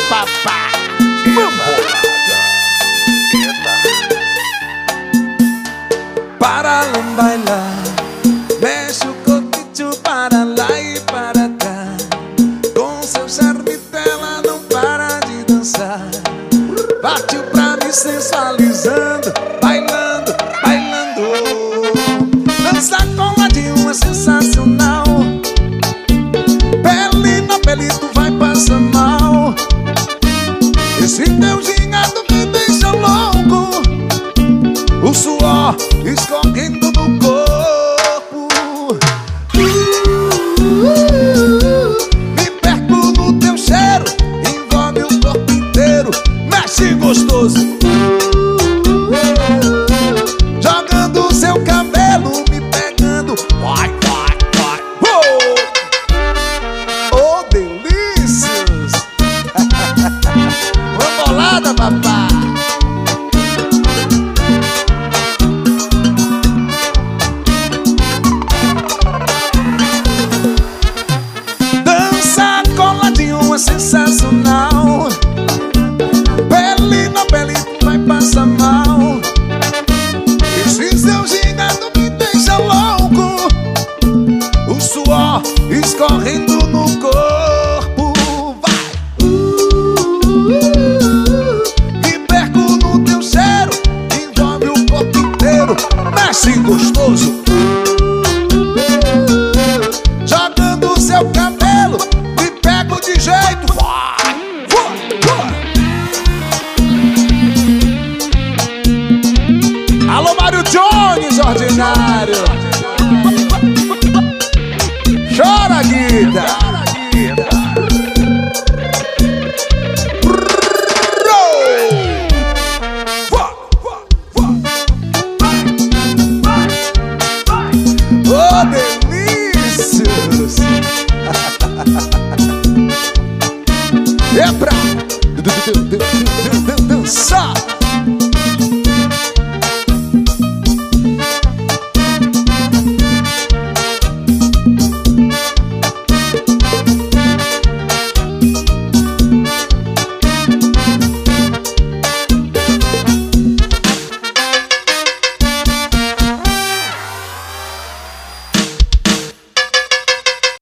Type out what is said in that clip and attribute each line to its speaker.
Speaker 1: papá.
Speaker 2: Para lá bailar, mexe o coquinho para lá e para cá. Com seu charme ela não para de dançar. Partiu pra me sensualizando, bailando, bailando. Dança coladinho é sensacional. Pele na pele tu vai passar mal. Esse teu gingado me deixa louco. O suor escorrendo no corpo. Me perco no teu cheiro, envolve o corpo inteiro. Mexe gostoso, jogando seu cabelo, me pegando. Vai, vai, vai. Oh, delícias. Uma bolada, papá. É sensacional. Pele na pele tu vai passar mal. Esse seu gingado me deixa louco. O suor escorrendo no corpo. Vai! Me perco no teu cheiro, envolve o corpo inteiro. Mexe gostoso, jogando o seu cabelo, me pego de jeito. Vai, vai, vai. Alô, Mário Jones, ordinário. Chora, Guida. Oh, delícias. É pra dançar.